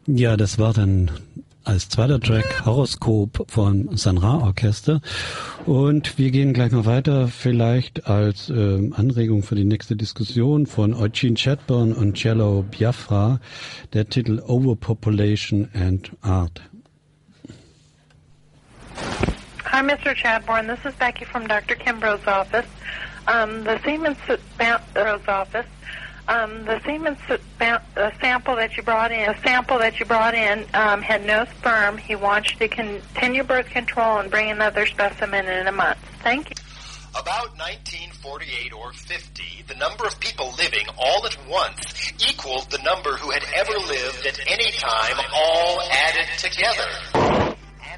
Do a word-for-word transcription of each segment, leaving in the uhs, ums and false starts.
Ja, das war dann als zweiter Track Horoskop von Sun Ra Orchester. Und wir gehen gleich mal weiter, vielleicht als ähm, Anregung für die nächste Diskussion von Eugene Chadbourne und Cello Biafra, der Titel Overpopulation and Art. Hi, Mister Chadbourne. This is Becky from Doctor Kimbrough's office. Um, the Siemens Kimbrough's office. Um, the Siemens uh, sample that you brought in, a sample that you brought in, um, had no sperm. He wants you to continue birth control and bring another specimen in a month. Thank you. About nineteen forty-eight or fifty, the number of people living all at once equaled the number who had ever lived at any time, all added together.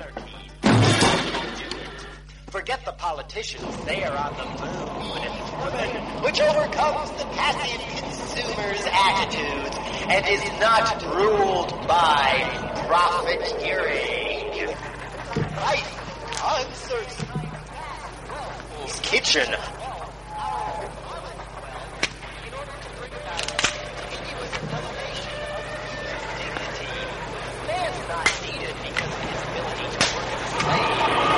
Forget the politicians, they are on the moon. Which overcomes the passive consumer's attitudes and is not ruled by profiteering. Life, concerts, kitchen. Man's not needed because of his ability to work as a slave.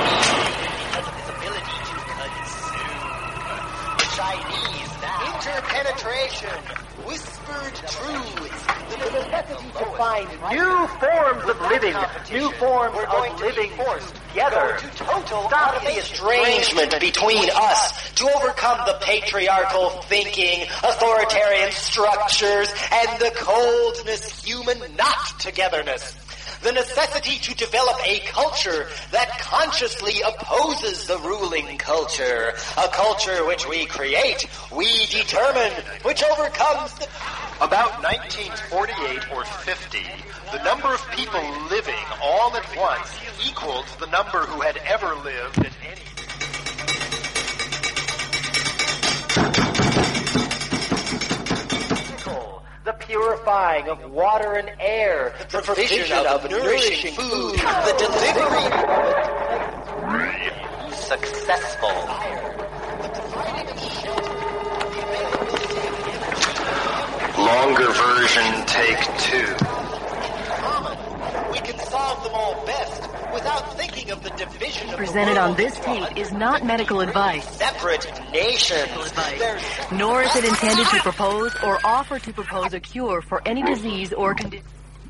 Chinese now. Interpenetration, whispered truths, the necessity to find new forms of living, new forms of living together. To total Stop the estrangement between us to overcome the patriarchal thinking, authoritarian structures, and the coldness human not-togetherness. The necessity to develop a culture that consciously opposes the ruling culture. A culture which we create, we determine, which overcomes the... About nineteen forty-eight or fifty, the number of people living all at once equaled the number who had ever lived at any... The purifying of water and air, the provision of nourishing food, the delivery successful. Longer version, take two. We can solve them all best without thinking of the division of presented on this tape is not medical advice. Separate nations. Nor is it intended to propose or offer to propose a cure for any disease or condition.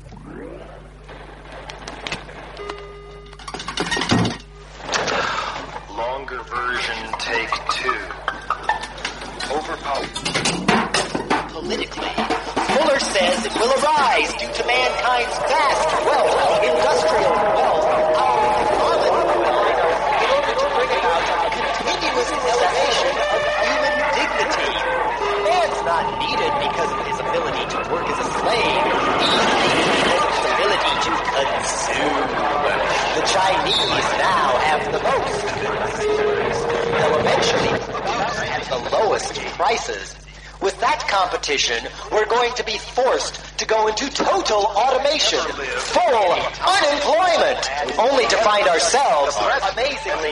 Longer version, take two. Overpowered. Politically, Fuller says it will arise due to mankind's vast wealth, industrial wealth, our common wealth, in order to bring about a continuous elevation of human dignity. Man's not needed because of his ability to work as a slave. He's needed because of his ability to consume. The Chinese now have the most. They'll eventually at the lowest prices. With that competition, we're going to be forced to go into total automation, full unemployment, only to find ourselves amazingly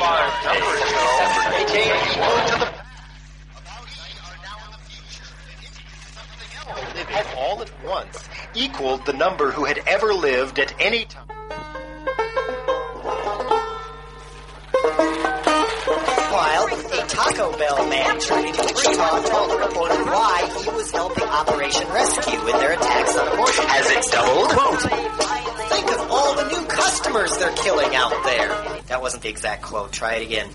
living all at once equaled the number who had ever lived at any time. Meanwhile, a Taco Bell manager in Wichita told the reporter why he was helping Operation Rescue in their attacks on abortion. Has it doubled? Quote, think of all the new customers they're killing out there. That wasn't the exact quote. Try it again.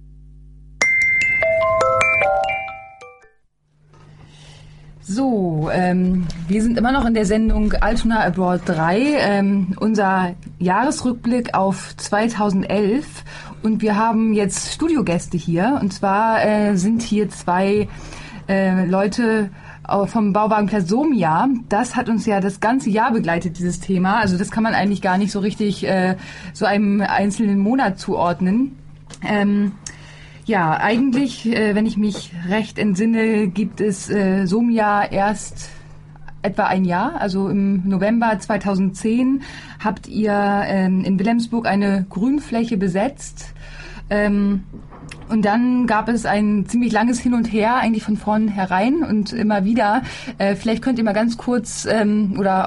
So, ähm, wir sind immer noch in der Sendung Altona Abroad drei, ähm, unser Jahresrückblick auf zweitausendelf, und wir haben jetzt Studiogäste hier, und zwar äh, sind hier zwei äh, Leute vom Bauwagenplatz Somia. Das hat uns ja das ganze Jahr begleitet, dieses Thema, also das kann man eigentlich gar nicht so richtig äh, so einem einzelnen Monat zuordnen. Ähm, Ja, eigentlich, äh, wenn ich mich recht entsinne, gibt es äh, Somia erst etwa ein Jahr. Also im November zweitausendzehn habt ihr ähm, in Wilhelmsburg eine Grünfläche besetzt. Ähm, und dann gab es ein ziemlich langes Hin und Her, eigentlich von vornherein und immer wieder. Äh, vielleicht könnt ihr mal ganz kurz ähm, oder auch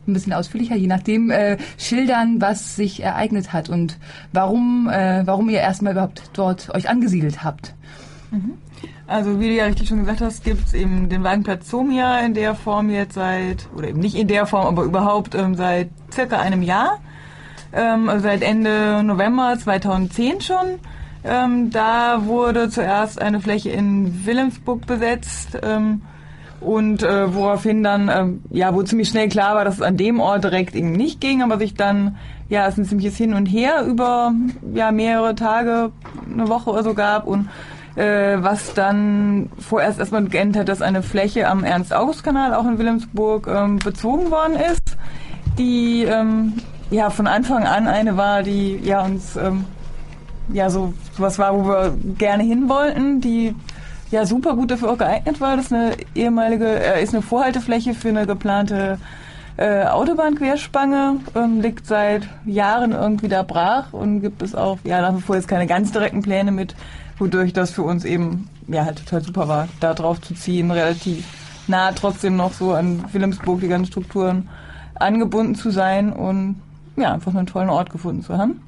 ein bisschen ausführlicher, je nachdem, äh, schildern, was sich ereignet hat und warum, äh, warum ihr erstmal überhaupt dort euch angesiedelt habt. Mhm. Also wie du ja richtig schon gesagt hast, gibt es eben den Wagenplatz Somia in der Form jetzt seit, oder eben nicht in der Form, aber überhaupt ähm, seit circa einem Jahr. Ähm, also seit Ende November zweitausendzehn schon. Ähm, da wurde zuerst eine Fläche in Wilhelmsburg besetzt ähm, und äh, woraufhin dann, ähm, ja, wo ziemlich schnell klar war, dass es an dem Ort direkt eben nicht ging, aber sich dann, ja, es ein ziemliches Hin und Her über ja mehrere Tage, eine Woche oder so gab und was dann vorerst erstmal geendet hat, dass eine Fläche am Ernst-August-Kanal auch in Wilhelmsburg ähm, bezogen worden ist, die ähm, ja von Anfang an eine war, die ja uns ähm, ja so was war, wo wir gerne hin wollten, die ja super gut dafür auch geeignet war. Das ist eine ehemalige, äh, ist eine Vorhaltefläche für eine geplante äh, Autobahnquerspange, ähm, liegt seit Jahren irgendwie da brach und gibt es auch ja nach wie vor jetzt keine ganz direkten Pläne mit, wodurch das für uns eben ja halt total super war, da drauf zu ziehen, relativ nah trotzdem noch so an Wilhelmsburg die ganzen Strukturen angebunden zu sein und ja, einfach einen tollen Ort gefunden zu haben.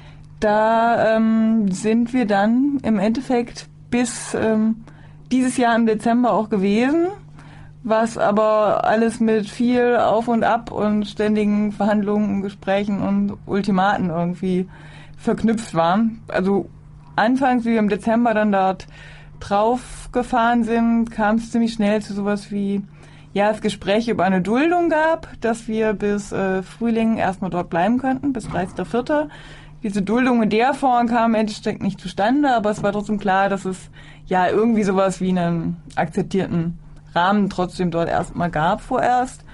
Da ähm, sind wir dann im Endeffekt bis ähm, dieses Jahr im Dezember auch gewesen, was aber alles mit viel Auf und Ab und ständigen Verhandlungen und Gesprächen und Ultimaten irgendwie verknüpft waren. Also anfangs, wie wir im Dezember dann dort drauf gefahren sind, kam es ziemlich schnell zu sowas wie, ja, es Gespräche über eine Duldung gab, dass wir bis äh, Frühling erstmal dort bleiben könnten, bis dreißigster vierter Diese Duldung in der Form kam im Endeffekt nicht zustande, aber es war trotzdem klar, dass es ja irgendwie sowas wie einen akzeptierten Rahmen trotzdem dort erstmal gab vorerst.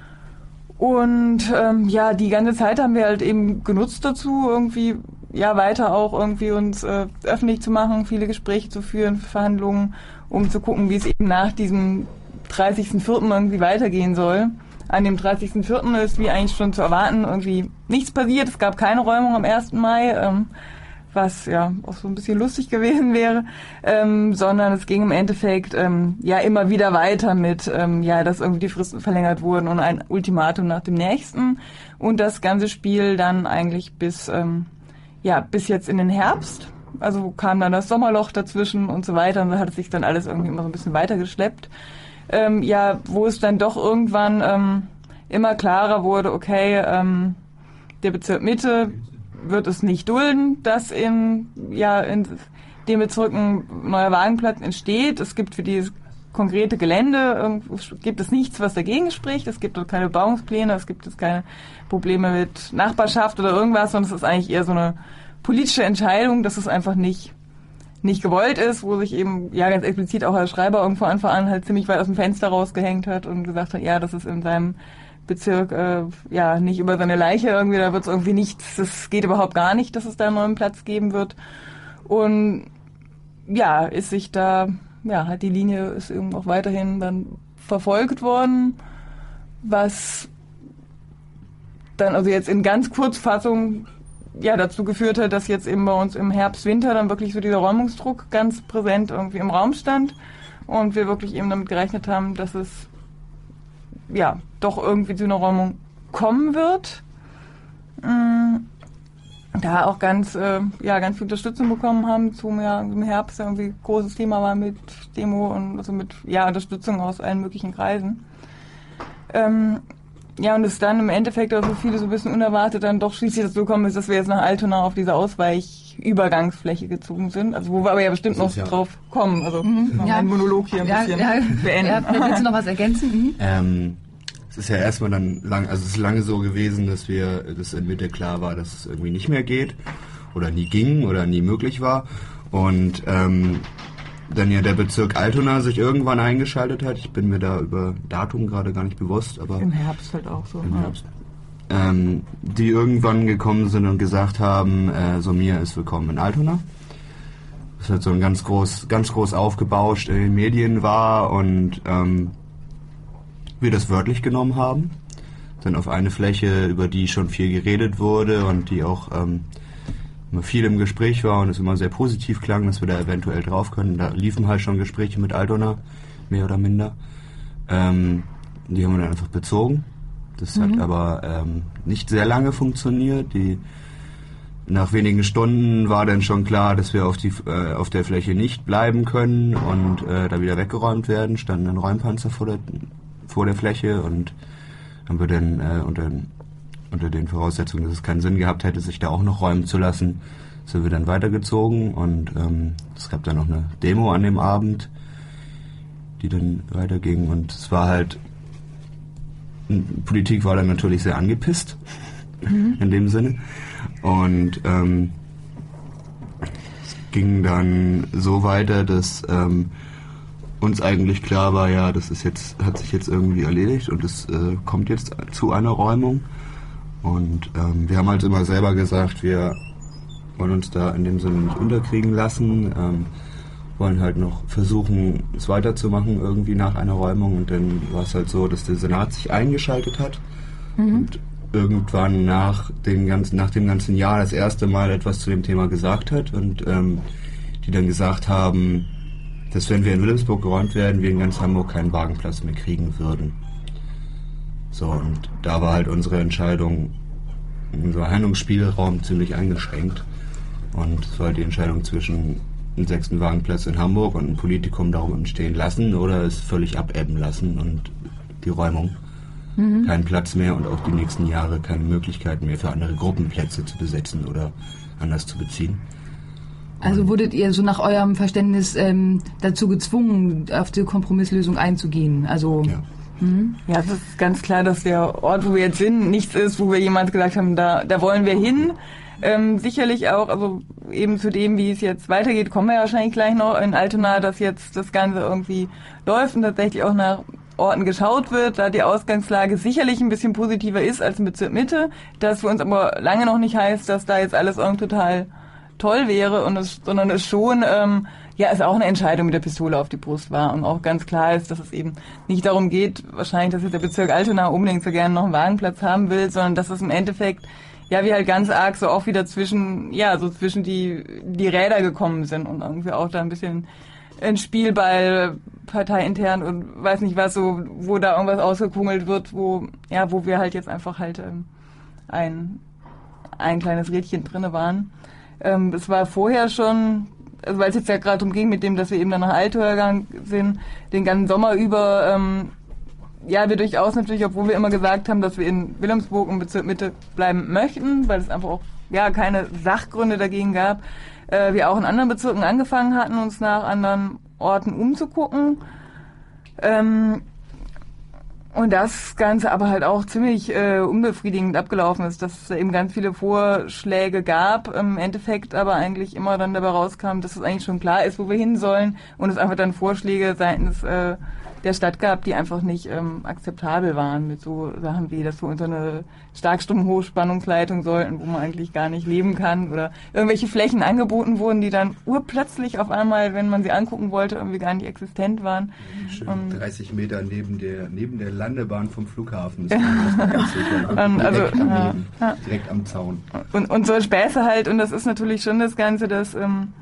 Und ähm, ja, die ganze Zeit haben wir halt eben genutzt dazu, irgendwie ja weiter auch irgendwie uns äh, öffentlich zu machen, viele Gespräche zu führen, Verhandlungen, um zu gucken, wie es eben nach diesem dreißigsten vierten irgendwie weitergehen soll. An dem dreißigsten vierten ist wie eigentlich schon zu erwarten irgendwie nichts passiert. Es gab keine Räumung am ersten Mai, ähm, was ja auch so ein bisschen lustig gewesen wäre, ähm, sondern es ging im Endeffekt ähm, ja immer wieder weiter mit, ähm, ja, dass irgendwie die Fristen verlängert wurden und ein Ultimatum nach dem nächsten und das ganze Spiel dann eigentlich bis ähm, ja, bis jetzt in den Herbst, also kam dann das Sommerloch dazwischen und so weiter und so hat es sich dann alles irgendwie immer so ein bisschen weitergeschleppt. Ähm, ja, wo es dann doch irgendwann ähm, immer klarer wurde, okay, ähm, der Bezirk Mitte wird es nicht dulden, dass in, ja, in dem Bezirk ein neuer Wagenplatz entsteht. Es gibt für dieses konkrete Gelände, äh, gibt es nichts, was dagegen spricht. Es gibt dort keine Bebauungspläne, es gibt jetzt keine Probleme mit Nachbarschaft oder irgendwas, sondern es ist eigentlich eher so eine politische Entscheidung, dass es einfach nicht nicht gewollt ist, wo sich eben ja ganz explizit auch Herr Schreiber irgendwo Anfang an halt ziemlich weit aus dem Fenster rausgehängt hat und gesagt hat, ja, das ist in seinem Bezirk äh, ja nicht über seine Leiche irgendwie, da wird es irgendwie nichts, das geht überhaupt gar nicht, dass es da einen neuen Platz geben wird. Und ja, ist sich da, ja, hat die Linie ist eben auch weiterhin dann verfolgt worden, was dann also jetzt in ganz Kurzfassung ja dazu geführt hat, dass jetzt eben bei uns im Herbst, Winter dann wirklich so dieser Räumungsdruck ganz präsent irgendwie im Raum stand und wir wirklich eben damit gerechnet haben, dass es ja doch irgendwie zu einer Räumung kommen wird. Mhm. Da auch ganz äh, ja ganz viel Unterstützung bekommen haben zum ja, im Herbst irgendwie großes Thema war mit Demo und also mit ja Unterstützung aus allen möglichen Kreisen. Ähm, Ja, und es dann im Endeffekt auch so viele so ein bisschen unerwartet dann doch schließlich dazu gekommen ist, dass wir jetzt nach Altona auf diese Ausweichübergangsfläche gezogen sind. Also wo wir aber ja bestimmt noch ja drauf kommen. Also mhm. noch ja. einen Monolog hier ein ja, bisschen ja. beenden. Ja, willst du noch was ergänzen? Mhm. Ähm, es ist ja erstmal dann lang, also es ist lange so gewesen, dass wir, dass in Mitte klar war, dass es irgendwie nicht mehr geht oder nie ging oder nie möglich war. Und ähm, dann ja der Bezirk Altona sich irgendwann eingeschaltet hat. Ich bin mir da über Datum gerade gar nicht bewusst, aber im Herbst halt auch so. Im Herbst. Ähm, die irgendwann gekommen sind und gesagt haben, äh, Somia ist willkommen in Altona. Das halt so ein ganz groß, ganz groß aufgebauscht in den Medien war und ähm, wir das wörtlich genommen haben. Dann auf eine Fläche, über die schon viel geredet wurde und die auch ähm, immer viel im Gespräch war und es immer sehr positiv klang, dass wir da eventuell drauf können. Da liefen halt schon Gespräche mit Altona, mehr oder minder. Ähm, die haben wir dann einfach bezogen. Das mhm. hat aber ähm, nicht sehr lange funktioniert. Die Nach wenigen Stunden war dann schon klar, dass wir auf, die, äh, auf der Fläche nicht bleiben können und äh, da wieder weggeräumt werden. Standen dann Räumpanzer vor der, vor der Fläche und haben wir dann äh, unter, unter den Voraussetzungen, dass es keinen Sinn gehabt hätte, sich da auch noch räumen zu lassen, sind wir dann weitergezogen und ähm, es gab dann noch eine Demo an dem Abend, die dann weiterging und es war halt, Politik war dann natürlich sehr angepisst, mhm. in dem Sinne. Und ähm, es ging dann so weiter, dass ähm, uns eigentlich klar war, ja, das ist jetzt, hat sich jetzt irgendwie erledigt und es äh, kommt jetzt zu einer Räumung. Und ähm, wir haben halt immer selber gesagt, wir wollen uns da in dem Sinne nicht unterkriegen lassen, ähm, wollen halt noch versuchen, es weiterzumachen irgendwie nach einer Räumung. Und dann war es halt so, dass der Senat sich eingeschaltet hat mhm. und irgendwann nach dem ganzen, nach dem ganzen Jahr das erste Mal etwas zu dem Thema gesagt hat und ähm, die dann gesagt haben, dass wenn wir in Wilhelmsburg geräumt werden, wir in ganz Hamburg keinen Wagenplatz mehr kriegen würden. So, und da war halt unsere Entscheidung, unser Handlungsspielraum ziemlich eingeschränkt und es war halt die Entscheidung zwischen einem sechsten Wagenplatz in Hamburg und ein Politikum darum entstehen lassen oder es völlig abebben lassen und die Räumung. Mhm. Keinen Platz mehr und auch die nächsten Jahre keine Möglichkeiten mehr für andere Gruppenplätze zu besetzen oder anders zu beziehen. Also und wurdet ihr so nach eurem Verständnis ähm, dazu gezwungen, auf die Kompromisslösung einzugehen? Also ja. Mhm. Ja, es ist ganz klar, dass der Ort, wo wir jetzt sind, nichts ist, wo wir jemals gesagt haben, da, da wollen wir hin. Ähm, sicherlich auch, also eben zu dem, wie es jetzt weitergeht, kommen wir ja wahrscheinlich gleich noch in Altona, dass jetzt das Ganze irgendwie läuft und tatsächlich auch nach Orten geschaut wird, da die Ausgangslage sicherlich ein bisschen positiver ist als im Bezirk Mitte, das für uns aber lange noch nicht heißt, dass da jetzt alles irgendwie total toll wäre, und es, sondern es schon, ähm, ja, es auch eine Entscheidung mit der Pistole auf die Brust war und auch ganz klar ist, dass es eben nicht darum geht, wahrscheinlich, dass jetzt der Bezirk Altona unbedingt so gerne noch einen Wagenplatz haben will, sondern dass es im Endeffekt, ja, wir halt ganz arg so auch wieder zwischen, ja, so zwischen die, die Räder gekommen sind und irgendwie auch da ein bisschen ein Spielball parteiintern und weiß nicht was, so, wo da irgendwas ausgekungelt wird, wo, ja, wo wir halt jetzt einfach halt ähm, ein, ein kleines Rädchen drinne waren. Ähm, es war vorher schon, also weil es jetzt ja gerade darum ging, mit dem, dass wir eben dann nach Altona gegangen sind, den ganzen Sommer über, ähm, ja, wir durchaus natürlich, obwohl wir immer gesagt haben, dass wir in Wilhelmsburg im Bezirk Mitte bleiben möchten, weil es einfach auch, ja, keine Sachgründe dagegen gab, äh, wir auch in anderen Bezirken angefangen hatten, uns nach anderen Orten umzugucken. Ähm, und das Ganze aber halt auch ziemlich äh, unbefriedigend abgelaufen ist, dass es da eben ganz viele Vorschläge gab, im Endeffekt aber eigentlich immer dann dabei rauskam, dass es eigentlich schon klar ist, wo wir hin sollen, und es einfach dann Vorschläge seitens äh, der Stadt gab, die einfach nicht ähm, akzeptabel waren, mit so Sachen wie, dass wir unter eine Starkstrom-Hochspannungsleitung sollten, wo man eigentlich gar nicht leben kann, oder irgendwelche Flächen angeboten wurden, die dann urplötzlich auf einmal, wenn man sie angucken wollte, irgendwie gar nicht existent waren. Schön um, dreißig Meter neben der neben der Landebahn vom Flughafen. Das war ganz sicher. Und, direkt, also, am ja, Leben, ja. direkt am Zaun. Und, und so Späße halt, und das ist natürlich schon das Ganze, dass ähm,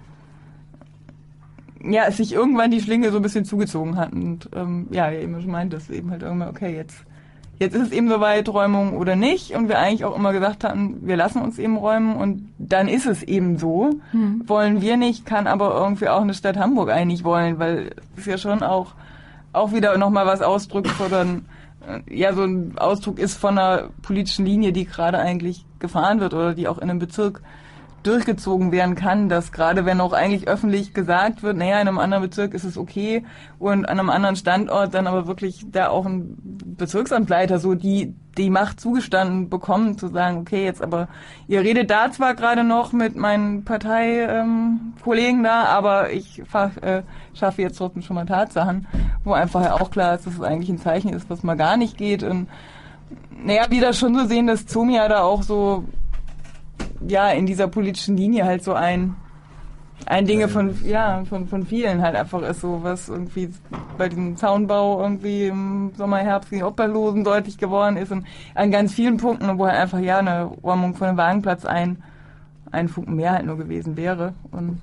ja, es sich irgendwann die Schlinge so ein bisschen zugezogen hat und ähm, ja, wie eben schon meint, dass eben halt irgendwann, okay, jetzt jetzt ist es eben soweit, Räumung oder nicht, und wir eigentlich auch immer gesagt hatten, wir lassen uns eben räumen, und dann ist es eben so. Hm. Wollen wir nicht, kann aber irgendwie auch eine Stadt Hamburg eigentlich wollen, weil es ja schon auch auch wieder nochmal was ausdrückt oder ein, ja, so ein Ausdruck ist von einer politischen Linie, die gerade eigentlich gefahren wird oder die auch in einem Bezirk durchgezogen werden kann, dass gerade wenn auch eigentlich öffentlich gesagt wird, naja, in einem anderen Bezirk ist es okay, und an einem anderen Standort dann aber wirklich da auch ein Bezirksamtleiter so die die Macht zugestanden bekommen, zu sagen, okay, jetzt aber, ihr redet da zwar gerade noch mit meinen Parteikollegen ähm, da, aber ich fahr, äh, schaffe jetzt trotzdem schon mal Tatsachen, wo einfach ja auch klar ist, dass es eigentlich ein Zeichen ist, was mal gar nicht geht, und naja, wieder schon so sehen, dass Zomia da auch so ja, in dieser politischen Linie halt so ein ein Dinge von ja von von vielen halt einfach ist, so was irgendwie bei diesem Zaunbau irgendwie im Sommer, Herbst gegen Obdachlosen deutlich geworden ist, und an ganz vielen Punkten, wo halt einfach ja eine Räumung von einem Wagenplatz ein ein Funken mehr halt nur gewesen wäre. Und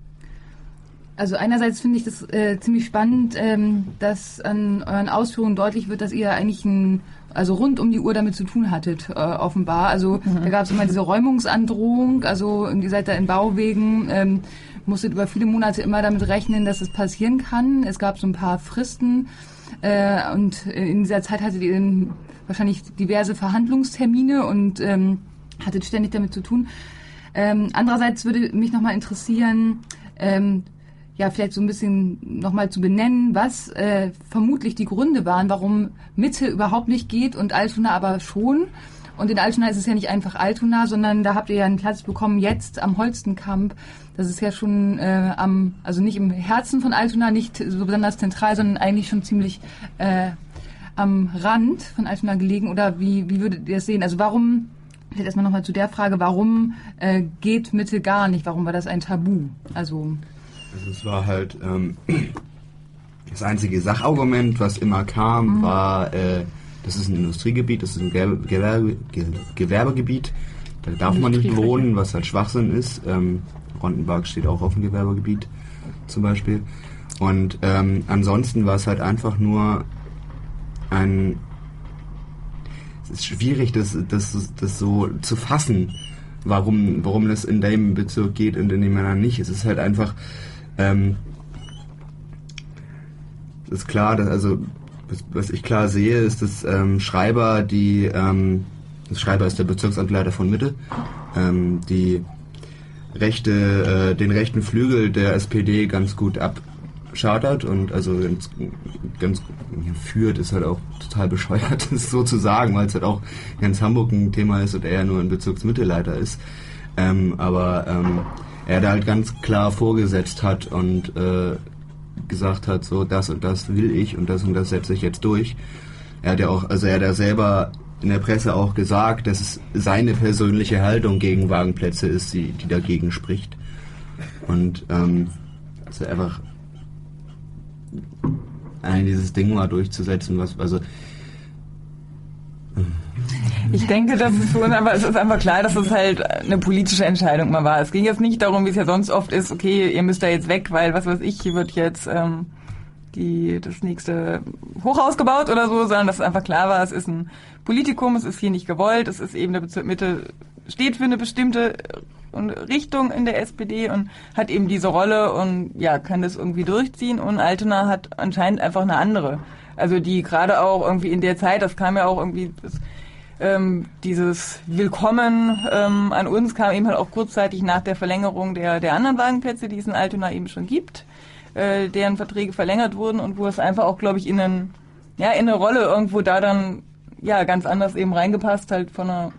also einerseits finde ich das äh, ziemlich spannend, ähm, dass an euren Ausführungen deutlich wird, dass ihr eigentlich ein also rund um die Uhr damit zu tun hattet, äh, offenbar. Also mhm. da gab es immer diese Räumungsandrohung, also ihr seid da in Bauwegen, ähm, musstet über viele Monate immer damit rechnen, dass es passieren kann. Es gab so ein paar Fristen äh, und in dieser Zeit hattet ihr wahrscheinlich diverse Verhandlungstermine und ähm, hattet ständig damit zu tun. Ähm, andererseits würde mich nochmal interessieren, ähm, ja, vielleicht so ein bisschen nochmal zu benennen, was äh, vermutlich die Gründe waren, warum Mitte überhaupt nicht geht und Altona aber schon. Und in Altona ist es ja nicht einfach Altona, sondern da habt ihr ja einen Platz bekommen jetzt am Holstenkamp. Das ist ja schon äh, am, also nicht im Herzen von Altona, nicht so besonders zentral, sondern eigentlich schon ziemlich äh, am Rand von Altona gelegen. Oder wie, wie würdet ihr das sehen? Also warum, vielleicht erstmal nochmal zu der Frage, warum äh, geht Mitte gar nicht? Warum war das ein Tabu? Also... Also es war halt ähm, das einzige Sachargument, was immer kam, mhm. war, äh, das ist ein Industriegebiet, das ist ein Gewerbe, Gewerbe, Gewerbegebiet, da darf man nicht wohnen, was halt Schwachsinn ist. Ähm, Rondenberg steht auch auf dem Gewerbegebiet zum Beispiel. Und ähm, ansonsten war es halt einfach nur ein... Es ist schwierig, das, das, das so zu fassen, warum, warum das in dem Bezirk geht und in dem anderen nicht. Es ist halt einfach... Ähm, es ist klar, dass, also was ich klar sehe, ist, dass ähm, Schreiber, die ähm, das Schreiber ist der Bezirksamtleiter von Mitte, ähm, die rechte, äh, den rechten Flügel der S P D ganz gut abschartert und also ganz, ganz führt, ist halt auch total bescheuert, das so zu sagen, weil es halt auch ganz Hamburg ein Thema ist und er ja nur ein Bezirksmittelleiter ist. Ähm, aber ähm, er da halt ganz klar vorgesetzt hat und äh, gesagt hat, so das und das will ich und das und das setze ich jetzt durch. Er hat ja auch, also er hat ja selber in der Presse auch gesagt, dass es seine persönliche Haltung gegen Wagenplätze ist, die, die dagegen spricht. Und ähm, also einfach ein dieses Ding mal durchzusetzen, was also ich denke, das ist schon, aber es ist einfach klar, dass es halt eine politische Entscheidung mal war. Es ging jetzt nicht darum, wie es ja sonst oft ist, okay, ihr müsst da jetzt weg, weil, was weiß ich, hier wird jetzt ähm, die das nächste Hochhaus gebaut oder so, sondern dass es einfach klar war, es ist ein Politikum, es ist hier nicht gewollt, es ist eben der Bezirk Mitte, steht für eine bestimmte Richtung in der S P D und hat eben diese Rolle und ja, kann das irgendwie durchziehen und Altona hat anscheinend einfach eine andere. Also die gerade auch irgendwie in der Zeit, das kam ja auch irgendwie... Das, Ähm, dieses Willkommen ähm, an uns kam eben halt auch kurzzeitig nach der Verlängerung der, der anderen Wagenplätze, die es in Altona eben schon gibt, äh, deren Verträge verlängert wurden und wo es einfach auch, glaube ich, in, einen, ja, in eine Rolle irgendwo da dann ja ganz anders eben reingepasst, halt von einer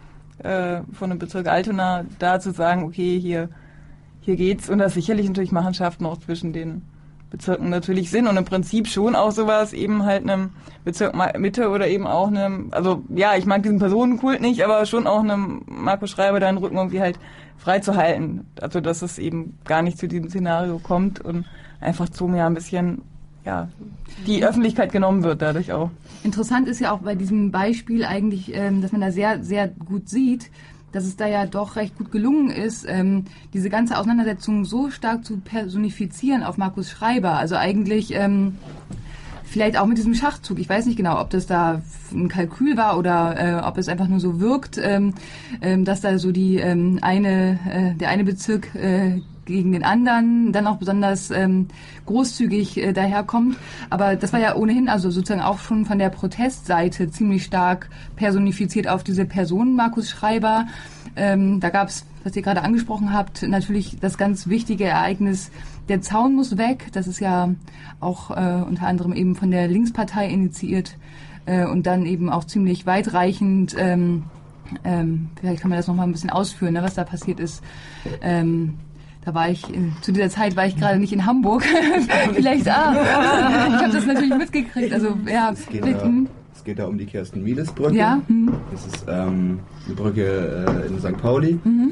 äh, von einem Bezirk Altona da zu sagen, okay, hier hier geht's und das sicherlich natürlich Machenschaften auch zwischen den Bezirken natürlich sind und im Prinzip schon auch sowas eben halt einem Bezirk Mitte oder eben auch einem, also ja, ich mag diesen Personenkult nicht, aber schon auch einem Markus Schreiber deinen Rücken irgendwie halt frei zu halten. Also dass es eben gar nicht zu diesem Szenario kommt und einfach zu mir ein bisschen, ja, die Öffentlichkeit genommen wird dadurch auch. Interessant ist ja auch bei diesem Beispiel eigentlich, ähm, dass man da sehr, sehr gut sieht, dass es da ja doch recht gut gelungen ist, ähm, diese ganze Auseinandersetzung so stark zu personifizieren auf Markus Schreiber. Also eigentlich ähm, vielleicht auch mit diesem Schachzug. Ich weiß nicht genau, ob das da ein Kalkül war oder äh, ob es einfach nur so wirkt, ähm, ähm, dass da so die ähm, eine, äh, der eine Bezirk äh, gegen den anderen dann auch besonders ähm, großzügig äh, daherkommt. Aber das war ja ohnehin also sozusagen auch schon von der Protestseite ziemlich stark personifiziert auf diese Person Markus Schreiber. Ähm, da gab es, was ihr gerade angesprochen habt, natürlich das ganz wichtige Ereignis, der Zaun muss weg. Das ist ja auch äh, unter anderem eben von der Linkspartei initiiert äh, und dann eben auch ziemlich weitreichend. Ähm, ähm, vielleicht kann man das noch mal ein bisschen ausführen, ne, was da passiert ist. Ähm, Da war ich, in, zu dieser Zeit war ich gerade nicht in Hamburg. Vielleicht, ah, ich habe das natürlich mitgekriegt. Also, ja, es geht, da, es geht da um die Kersten-Mieles-Brücke. Ja. Mhm. Das ist ähm, eine Brücke äh, in Sankt Pauli. Mhm.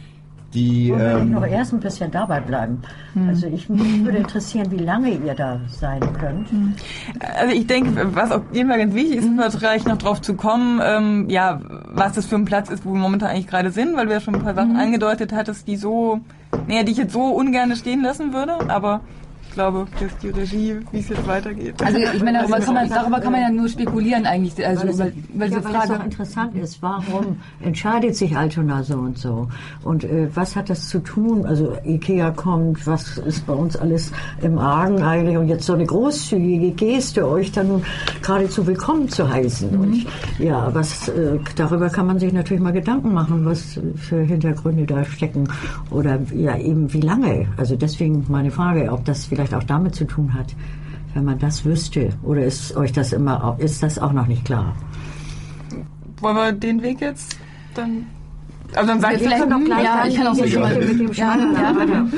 Die, Wollen wir ähm, noch erst ein bisschen dabei bleiben. Mhm. Also ich mich würde interessieren, wie lange ihr da sein könnt. Also ich denke, was auf jeden Fall ganz wichtig ist, wird vielleicht noch drauf zu kommen, ähm, ja, was das für ein Platz ist, wo wir momentan eigentlich gerade sind, weil du ja schon ein paar Sachen mhm. angedeutet hattest, die so, naja, die ich jetzt so ungern stehen lassen würde, aber glaube, dass die Regie, wie es jetzt weitergeht. Also ich meine, darüber kann man, darüber kann man ja nur spekulieren eigentlich. Also, weil, es, weil, weil, ja, so weil Frage, es auch interessant ist, warum entscheidet sich Altona so und so? Und äh, was hat das zu tun? Also Ikea kommt, was ist bei uns alles im Argen eigentlich? Und jetzt so eine großzügige Geste, euch dann nun geradezu willkommen zu heißen. Mhm. Und ja, was äh, darüber kann man sich natürlich mal Gedanken machen, was für Hintergründe da stecken. Oder ja eben wie lange. Also deswegen meine Frage, ob das vielleicht auch damit zu tun hat, wenn man das wüsste. Oder ist euch das immer, ist das auch noch nicht klar? Wollen wir den Weg jetzt dann... Also dann sagt ihr vielleicht noch gleich ja, ich kann auch so schon mal mit dem ja, ja.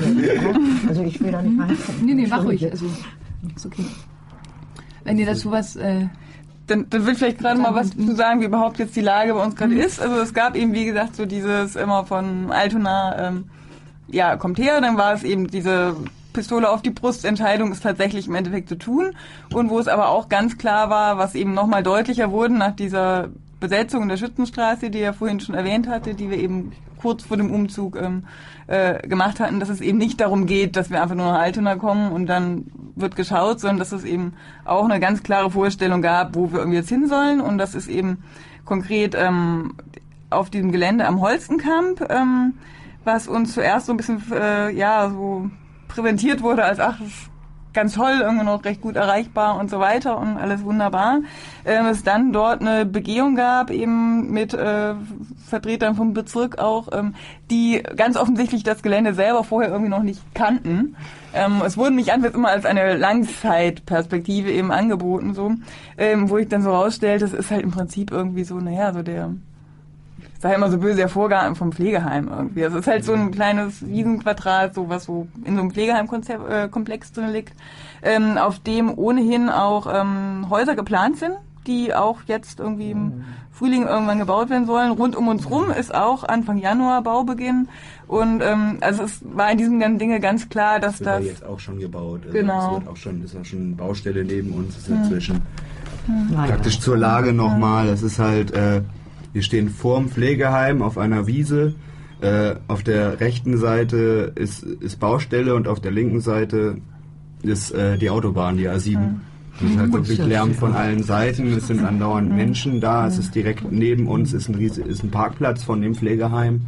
Also ich will da nicht rein. Nee, nee, mach ruhig. Also, ist okay. Wenn ihr dazu was... Äh, Dann, dann will ich vielleicht gerade mal was zu sagen, wie überhaupt jetzt die Lage bei uns gerade mhm. ist. Also es gab eben, wie gesagt, so dieses immer von Altona, ähm, ja, kommt her, dann war es eben diese Pistole auf die Brust, Entscheidung ist tatsächlich im Endeffekt zu tun. Und wo es aber auch ganz klar war, was eben nochmal deutlicher wurde nach dieser Besetzung in der Schützenstraße, die er vorhin schon erwähnt hatte, die wir eben kurz vor dem Umzug ähm, äh, gemacht hatten, dass es eben nicht darum geht, dass wir einfach nur nach Altona kommen und dann wird geschaut, sondern dass es eben auch eine ganz klare Vorstellung gab, wo wir irgendwie jetzt hin sollen. Und das ist eben konkret ähm, auf diesem Gelände am Holstenkamp, ähm, was uns zuerst so ein bisschen äh, ja so präsentiert wurde als ach, das ist ganz toll, irgendwie noch recht gut erreichbar und so weiter und alles wunderbar. Ähm, es dann dort eine Begehung gab, eben mit äh, Vertretern vom Bezirk auch, ähm, die ganz offensichtlich das Gelände selber vorher irgendwie noch nicht kannten. Ähm, es wurde mich anfangs immer als eine Langzeitperspektive eben angeboten, so, ähm, wo ich dann so rausstellte, das ist halt im Prinzip irgendwie so, naja, so der, ich sage immer so böse, der Vorgarten vom Pflegeheim irgendwie. Also es ist halt so ein kleines Wiesenquadrat, so was so in so einem Pflegeheimkomplex drin liegt, ähm, auf dem ohnehin auch ähm, Häuser geplant sind, die auch jetzt irgendwie im Frühling irgendwann gebaut werden sollen. Rund um uns rum ist auch Anfang Januar Baubeginn. Und ähm, also es war in diesen ganzen Dingen ganz klar, dass das... das... wird ja jetzt auch schon gebaut. Also genau. Es wird auch schon, ist auch schon eine Baustelle neben uns. Das ist Hm. inzwischen hm. praktisch zur Lage nochmal. Das ist halt... Äh, wir stehen vorm Pflegeheim auf einer Wiese. Äh, auf der rechten Seite ist, ist Baustelle und auf der linken Seite ist äh, die Autobahn, die A sieben. Hm. Es ist halt wirklich Lärm von allen Seiten. Es sind andauernd Menschen da. Es ist direkt neben uns ist ein, Ries- ist ein Parkplatz von dem Pflegeheim.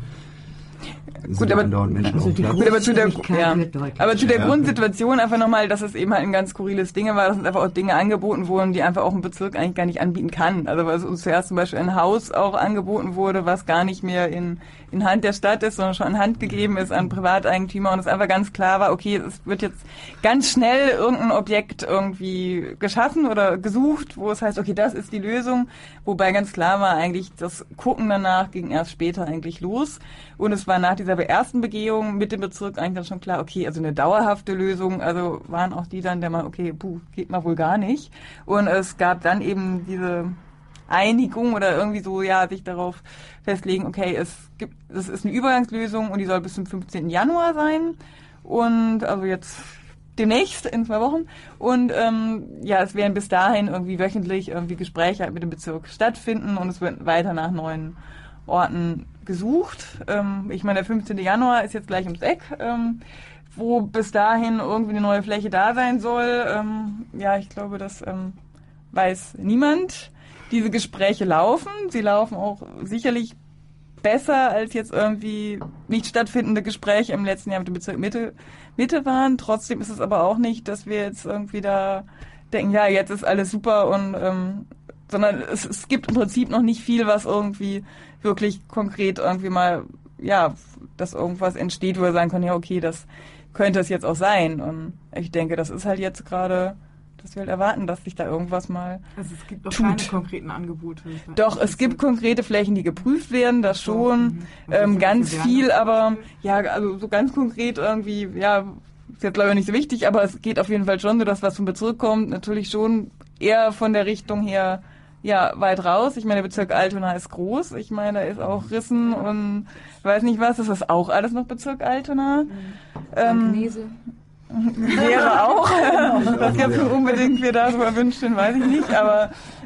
Gut, aber, also gut, aber zu der, ja, aber zu der ja. Grundsituation einfach nochmal, dass es eben halt ein ganz skurriles Ding war, dass uns einfach auch Dinge angeboten wurden, die einfach auch ein Bezirk eigentlich gar nicht anbieten kann. Also weil es uns zuerst zum Beispiel ein Haus auch angeboten wurde, was gar nicht mehr in, in Hand der Stadt ist, sondern schon in Hand gegeben ist an Privateigentümer und es einfach ganz klar war, okay, es wird jetzt ganz schnell irgendein Objekt irgendwie geschaffen oder gesucht, wo es heißt, okay, das ist die Lösung, wobei ganz klar war eigentlich, das Gucken danach ging erst später eigentlich los und es war nach dieser ersten Begehung mit dem Bezirk eigentlich dann schon klar, okay, also eine dauerhafte Lösung, also waren auch die dann der mal, okay, puh, geht mal wohl gar nicht. Und es gab dann eben diese Einigung oder irgendwie so, ja, sich darauf festlegen, okay, es gibt, es ist eine Übergangslösung und die soll bis zum fünfzehnten Januar sein und also jetzt demnächst in zwei Wochen und ähm, ja, es werden bis dahin irgendwie wöchentlich irgendwie Gespräche halt mit dem Bezirk stattfinden und es wird weiter nach neuen Orten gesucht. Ähm, ich meine, der fünfzehnten Januar ist jetzt gleich ums Eck, ähm, wo bis dahin irgendwie eine neue Fläche da sein soll. Ähm, ja, ich glaube, das ähm, weiß niemand. Diese Gespräche laufen. Sie laufen auch sicherlich besser als jetzt irgendwie nicht stattfindende Gespräche im letzten Jahr mit dem Bezirk Mitte, Mitte waren. Trotzdem ist es aber auch nicht, dass wir jetzt irgendwie da denken, ja, jetzt ist alles super und ähm, sondern es, es gibt im Prinzip noch nicht viel, was irgendwie wirklich konkret irgendwie mal, ja, dass irgendwas entsteht, wo wir sagen können, ja, okay, das könnte es jetzt auch sein. Und ich denke, das ist halt jetzt gerade, dass wir halt erwarten, dass sich da irgendwas mal Also es gibt doch tut. keine konkreten Angebote. Doch, es gibt konkrete Flächen, die geprüft werden, das schon, Mhm. ähm, ganz viel, aber ja, also so ganz konkret irgendwie, ja, ist jetzt glaube ich nicht so wichtig, aber es geht auf jeden Fall schon so, dass was vom Bezirk kommt, natürlich schon eher von der Richtung her, ja, weit raus. Ich meine, der Bezirk Altona ist groß. Ich meine, da ist auch Rissen und weiß nicht was. Das ist auch alles noch Bezirk Altona. Ähm, Gnese. wäre auch. Das jetzt so unbedingt wir darüber wünschen, weiß ich nicht. Aber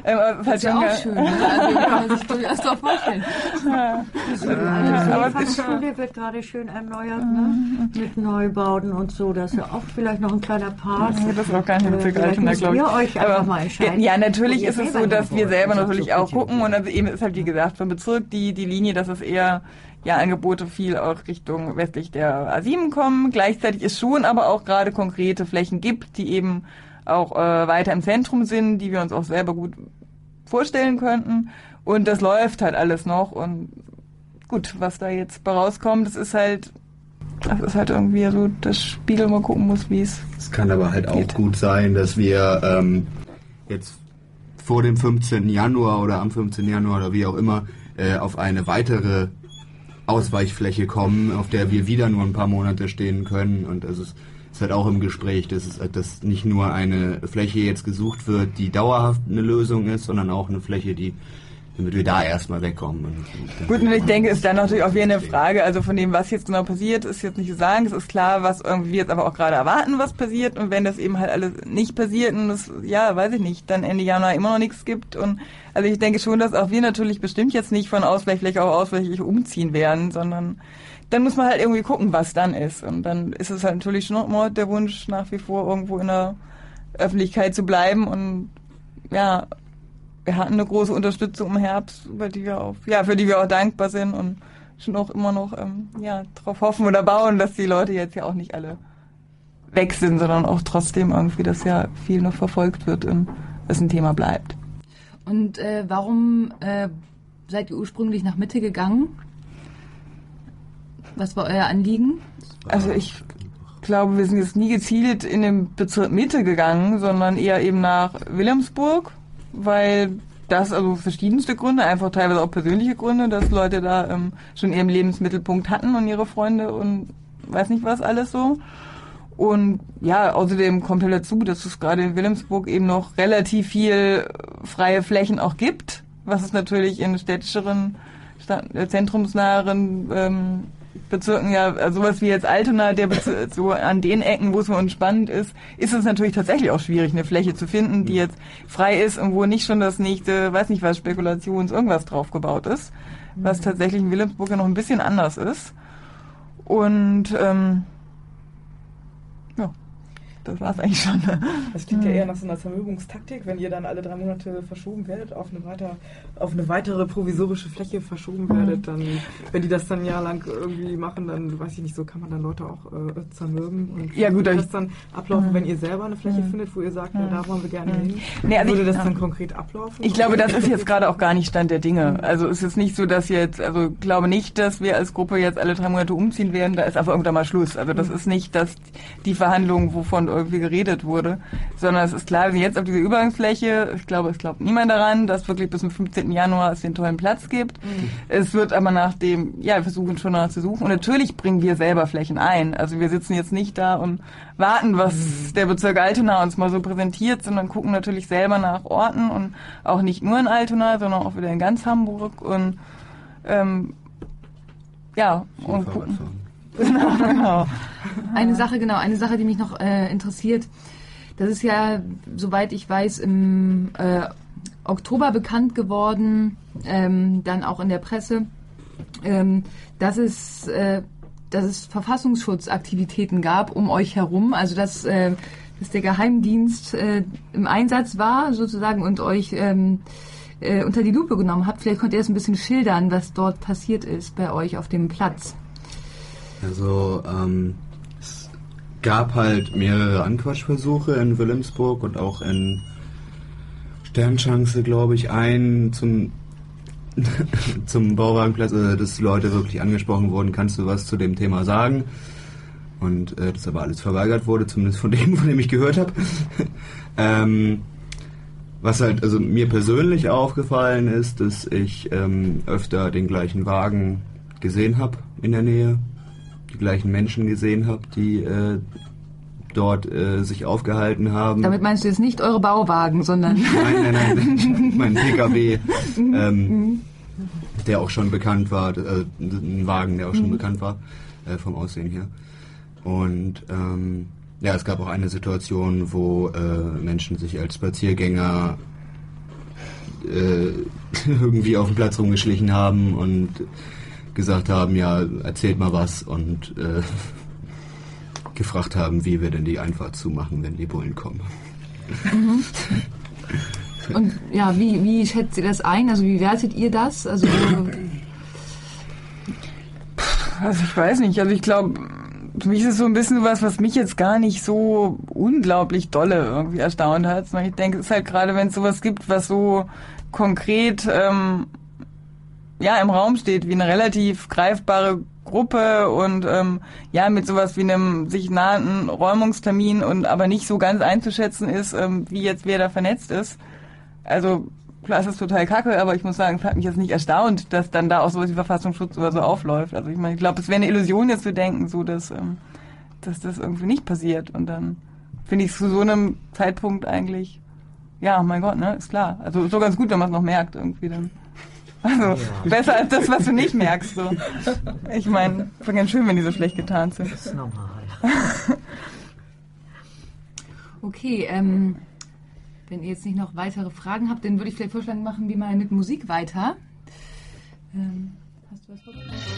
Ähm, das ist ja auch schön, ne? Also kann man sich durchaus doch vorstellen. Ja. Die alte Seefahrtsschule wird gerade schön erneuert, ne? Mit Neubauten und so. Das ist ja auch vielleicht noch ein kleiner Part. Ja, das ist auch gar nicht mit der Altoona, glaube ich. Ihr euch einfach Aber, mal entscheiden. Ja, natürlich ist es so, dass wir wollt. selber Das ist natürlich so auch gucken. Und also eben ist halt, wie gesagt, vom Bezirk die, die Linie, dass es eher ja, Angebote viel auch Richtung westlich der A sieben kommen. Gleichzeitig ist schon aber auch gerade konkrete Flächen gibt, die eben auch äh, weiter im Zentrum sind, die wir uns auch selber gut vorstellen könnten. Und das läuft halt alles noch. Und gut, was da jetzt bei rauskommt, das ist halt, das ist halt irgendwie so das Spiel, mal gucken muss, wie es Es kann aber halt geht. auch gut sein, dass wir ähm, jetzt vor dem fünfzehnten Januar oder am fünfzehnten Januar oder wie auch immer äh, auf eine weitere Ausweichfläche kommen, auf der wir wieder nur ein paar Monate stehen können. Und es ist, ist halt auch im Gespräch, dass, es, dass nicht nur eine Fläche jetzt gesucht wird, die dauerhaft eine Lösung ist, sondern auch eine Fläche, die damit wir da erstmal wegkommen. Und gut, und ich denke, ist dann natürlich auch wieder eine Frage, also von dem, was jetzt genau passiert, ist jetzt nicht zu sagen. Es ist klar, was irgendwie wir jetzt aber auch gerade erwarten, was passiert. Und wenn das eben halt alles nicht passiert und es, ja, weiß ich nicht, dann Ende Januar immer noch nichts gibt. Und also ich denke schon, dass auch wir natürlich bestimmt jetzt nicht von Ausweichfläche auf Ausweichfläche umziehen werden, sondern dann muss man halt irgendwie gucken, was dann ist. Und dann ist es halt natürlich schon immer der Wunsch, nach wie vor irgendwo in der Öffentlichkeit zu bleiben. Und ja, wir hatten eine große Unterstützung im Herbst, über die wir auch, ja, für die wir auch dankbar sind und schon auch immer noch ähm, ja, darauf hoffen oder bauen, dass die Leute jetzt ja auch nicht alle weg sind, sondern auch trotzdem irgendwie, dass ja viel noch verfolgt wird und es ein Thema bleibt. Und äh, warum äh, seid ihr ursprünglich nach Mitte gegangen? Was war euer Anliegen? Also ich glaube, wir sind jetzt nie gezielt in den Bezirk Mitte gegangen, sondern eher eben nach Wilhelmsburg, weil das, also verschiedenste Gründe, einfach teilweise auch persönliche Gründe, dass Leute da ähm, schon ihren Lebensmittelpunkt hatten und ihre Freunde und weiß nicht was alles so. Und ja, außerdem kommt halt dazu, dass es gerade in Wilhelmsburg eben noch relativ viel freie Flächen auch gibt, was es natürlich in städtischeren, zentrumsnaheren ähm, Bezirken, ja, also sowas wie jetzt Altona, der Bezirk, so an den Ecken, wo es für uns spannend ist, ist es natürlich tatsächlich auch schwierig, eine Fläche zu finden, die jetzt frei ist und wo nicht schon das nächste, weiß nicht was, Spekulations irgendwas draufgebaut ist, was tatsächlich in Wilhelmsburg ja noch ein bisschen anders ist. Und ähm, ja, das war's eigentlich schon. Das klingt ja eher nach so einer Zermürbungstaktik, wenn ihr dann alle drei Monate verschoben werdet, auf eine, weiter, auf eine weitere provisorische Fläche verschoben werdet, dann, wenn die das dann jahrelang irgendwie machen, dann, weiß ich nicht, so kann man dann Leute auch äh, zermürben. Und ja, gut, würde das dann ablaufen, wenn ihr selber eine Fläche Mhm. findet, wo ihr sagt, ja, da wollen wir gerne hin? Nee, also würde ich, das dann konkret ablaufen? Ich glaube, das ist jetzt gerade auch gar nicht Stand der Dinge. Also es ist nicht so, dass jetzt, also ich glaube nicht, dass wir als Gruppe jetzt alle drei Monate umziehen werden, da ist einfach irgendwann mal Schluss. Also das ist nicht, dass die Verhandlungen, wovon irgendwie geredet wurde, sondern es ist klar, wir sind jetzt auf dieser Übergangsfläche. Ich glaube, es glaubt niemand daran, dass wirklich bis zum fünfzehnten Januar es den tollen Platz gibt. Mhm. Es wird aber nach dem, ja, wir versuchen schon danach zu suchen. Und natürlich bringen wir selber Flächen ein. Also wir sitzen jetzt nicht da und warten, was mhm. der Bezirk Altona uns mal so präsentiert, sondern gucken natürlich selber nach Orten und auch nicht nur in Altona, sondern auch wieder in ganz Hamburg und ähm, ja, und gucken. Genau, genau. Eine Sache, genau, eine Sache, die mich noch äh, interessiert. Das ist ja, soweit ich weiß, im äh, Oktober bekannt geworden, ähm, dann auch in der Presse, ähm, dass es, äh, dass es Verfassungsschutzaktivitäten gab um euch herum, also dass, äh, dass der Geheimdienst äh, im Einsatz war sozusagen und euch ähm, äh, unter die Lupe genommen hat. Vielleicht könnt ihr das ein bisschen schildern, was dort passiert ist bei euch auf dem Platz. Also ähm, es gab halt mehrere Anquatschversuche in Wilhelmsburg und auch in Sternschanze, glaube ich, einen zum zum Bauwagenplatz, also dass Leute wirklich angesprochen wurden, kannst du was zu dem Thema sagen? Und äh, das aber alles verweigert wurde, zumindest von dem, von dem ich gehört habe. ähm, was halt also mir persönlich aufgefallen ist, dass ich ähm, öfter den gleichen Wagen gesehen habe in der Nähe, die gleichen Menschen gesehen habe, die äh, dort äh, sich aufgehalten haben. Damit meinst du jetzt nicht eure Bauwagen, sondern... Nein, nein, nein, mein P K W, ähm, der auch schon bekannt war, äh, ein Wagen, der auch schon mhm. bekannt war, äh, vom Aussehen her. Und ähm, ja, es gab auch eine Situation, wo äh, Menschen sich als Spaziergänger äh, irgendwie auf dem Platz rumgeschlichen haben und gesagt haben, ja, erzählt mal was und äh, gefragt haben, wie wir denn die Einfahrt zumachen, wenn die Bullen kommen. Mhm. Und ja, wie, wie schätzt ihr das ein? Also wie wertet ihr das? Also, also ich weiß nicht, also ich glaube, für mich ist es so ein bisschen was, was mich jetzt gar nicht so unglaublich dolle irgendwie erstaunt hat. Ich denke, es ist halt gerade, wenn es sowas gibt, was so konkret ähm, ja im Raum steht, wie eine relativ greifbare Gruppe und ähm, ja mit sowas wie einem sich nahenden Räumungstermin und aber nicht so ganz einzuschätzen ist, ähm, wie jetzt wer da vernetzt ist. Also klar, es ist total kacke, aber ich muss sagen, es hat mich jetzt nicht erstaunt, dass dann da auch sowas wie Verfassungsschutz oder so aufläuft. Also ich meine, ich glaube, es wäre eine Illusion jetzt zu denken, so dass, ähm, dass das irgendwie nicht passiert. Und dann finde ich es zu so einem Zeitpunkt eigentlich, ja, mein Gott, ne, ist klar. Also so ganz gut, wenn man es noch merkt irgendwie dann. Also ja. Besser als das, was du nicht merkst. So. Ich meine, es wäre ganz schön, wenn die so schlecht getan sind. Das ist normal. Okay, ähm... wenn ihr jetzt nicht noch weitere Fragen habt, dann würde ich vielleicht vorschlagen, machen wir mal mit Musik weiter. Ähm, hast du was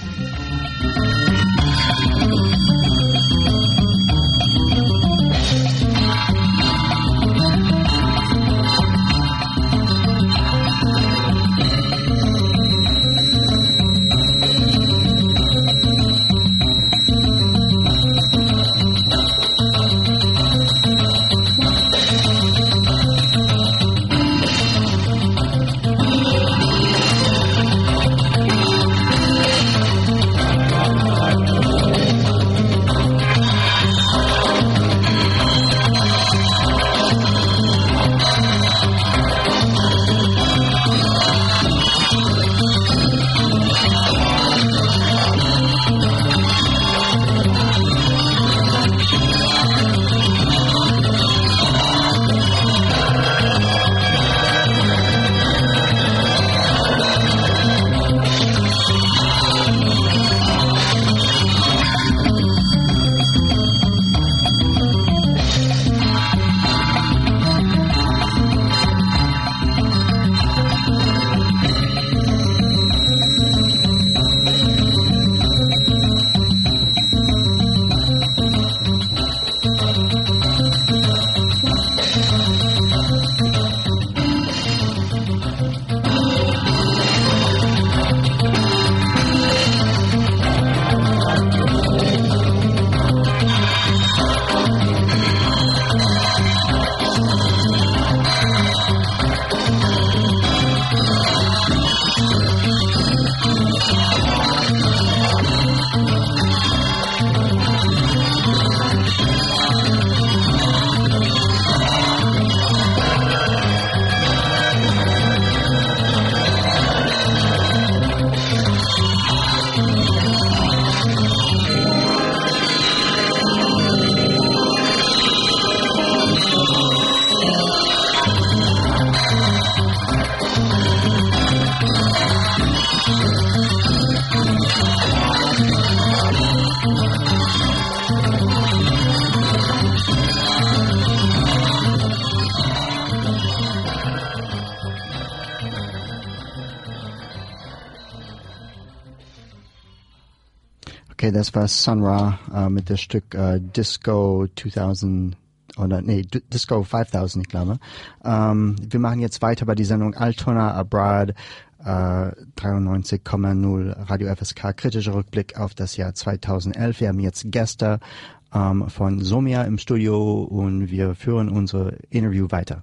Okay, das war Sun Ra äh, mit dem Stück äh, Disco zweitausend oder nee, D- Disco fünftausend, ich glaube. Ähm, wir machen jetzt weiter bei der Sendung Altona Abroad äh, dreiundneunzig Komma null Radio F S K, kritischer Rückblick auf das Jahr zweitausendelf. Wir haben jetzt Gäste ähm, von Somia im Studio und wir führen unser Interview weiter.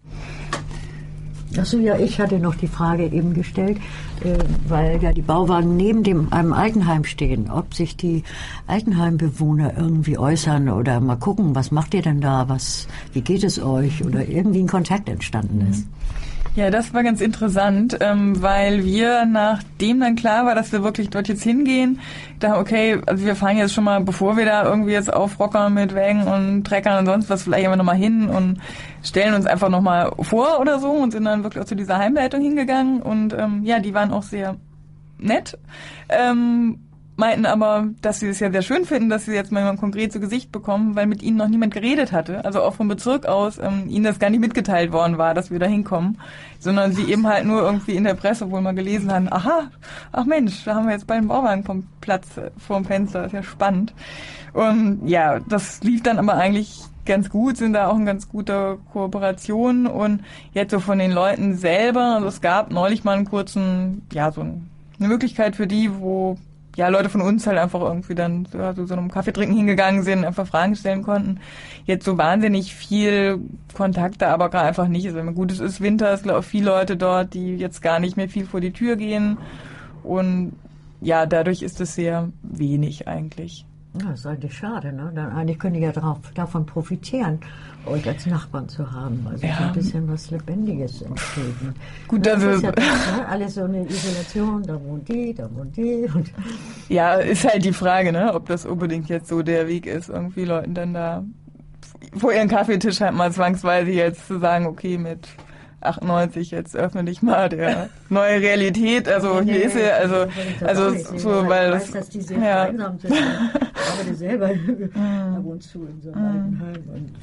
Achso, ja, ich hatte noch die Frage eben gestellt, äh, weil ja die Bauwagen neben dem einem Altenheim stehen, ob sich die Altenheimbewohner irgendwie äußern oder mal gucken, was macht ihr denn da, was, wie geht es euch oder irgendwie ein Kontakt entstanden ist. Ja, das war ganz interessant, ähm, weil wir, nachdem dann klar war, dass wir wirklich dort jetzt hingehen, dachten, okay, also wir fahren jetzt schon mal, bevor wir da irgendwie jetzt aufrockern mit Wägen und Treckern und sonst was, vielleicht einfach nochmal hin und stellen uns einfach nochmal vor oder so und sind dann wirklich auch zu dieser Heimleitung hingegangen und ähm, ja, die waren auch sehr nett. Ähm, meinten aber, dass sie es ja sehr schön finden, dass sie jetzt mal jemand konkret zu Gesicht bekommen, weil mit ihnen noch niemand geredet hatte. Also auch vom Bezirk aus ähm, ihnen das gar nicht mitgeteilt worden war, dass wir da hinkommen, sondern sie eben halt nur irgendwie in der Presse wohl mal gelesen haben, aha, ach Mensch, da haben wir jetzt bald einen Bauwagen vom Platz, äh, vorm Fenster, ist ja spannend. Und ja, das lief dann aber eigentlich ganz gut, sind da auch in ganz guter Kooperation und jetzt so von den Leuten selber, also es gab neulich mal einen kurzen, ja, so ein, eine Möglichkeit für die, wo ja, Leute von uns halt einfach irgendwie dann so, also so einem Kaffee trinken hingegangen sind, einfach Fragen stellen konnten. Jetzt so wahnsinnig viel Kontakte, aber gerade einfach nicht. Also, gut, es ist Winter, es sind auch viele Leute dort, die jetzt gar nicht mehr viel vor die Tür gehen. Und ja, dadurch ist es sehr wenig eigentlich. Ja, das ist eigentlich schade, ne? Dann eigentlich können die ja drauf, davon profitieren, euch als Nachbarn zu haben. Also ja. so ein bisschen was Lebendiges entstehen. Gut, das also ist ja das, ne? Alles so eine Isolation, da wohnt die, da wohnt die. Und ja, ist halt die Frage, ne? Ob das unbedingt jetzt so der Weg ist, irgendwie Leuten dann da vor ihren Kaffeetisch halt mal zwangsweise jetzt zu sagen, okay, mit achtundneunzig, jetzt öffne dich mal der neue Realität, also nee, hier ist sie, also, also nicht, so, weil ich weiß, das, dass die sehr ja. einsam sind. Ich arbeite selber ab und zu in so einem Altenheim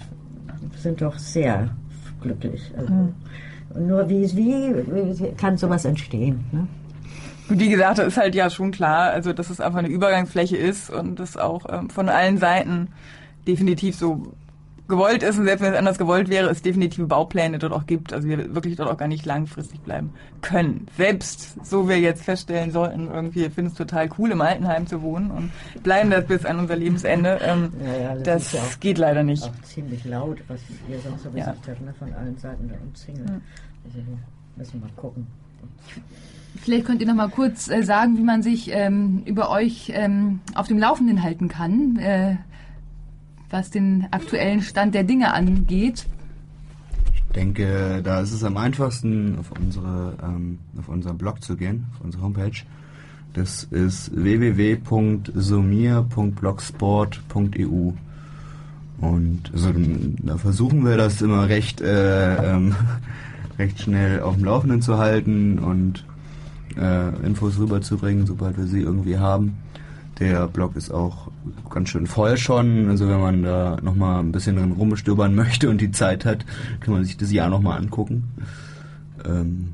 und sind doch sehr glücklich. Also, Mhm. und nur wie, wie, wie kann sowas entstehen, ne? Wie gesagt, das ist halt ja schon klar, also dass es einfach eine Übergangsfläche ist und das auch ähm, von allen Seiten definitiv so gewollt ist und selbst wenn es anders gewollt wäre, es definitive Baupläne dort auch gibt, also wir wirklich dort auch gar nicht langfristig bleiben können. Selbst so wir jetzt feststellen sollten, irgendwie finden es total cool, im Altenheim zu wohnen und bleiben das bis an unser Lebensende. Ähm, ja, ja, das das ist ja auch, geht leider nicht. Auch ziemlich laut, was ihr sonst so Ja. gesagt habt, ne? Von allen Seiten da umzingelt. Ja. Also müssen wir mal gucken. Vielleicht könnt ihr noch mal kurz äh, sagen, wie man sich ähm, über euch ähm, auf dem Laufenden halten kann, äh, was den aktuellen Stand der Dinge angeht. Ich denke, da ist es am einfachsten, auf unsere ähm, auf unseren Blog zu gehen, auf unsere Homepage. Das ist w w w punkt somir punkt blogsport punkt e u und also, da versuchen wir das immer recht äh, ähm, recht schnell auf dem Laufenden zu halten und äh, Infos rüberzubringen, sobald wir sie irgendwie haben. Der Blog ist auch ganz schön voll schon, also wenn man da nochmal ein bisschen drin rumstöbern möchte und die Zeit hat, kann man sich das Jahr nochmal angucken. Ähm,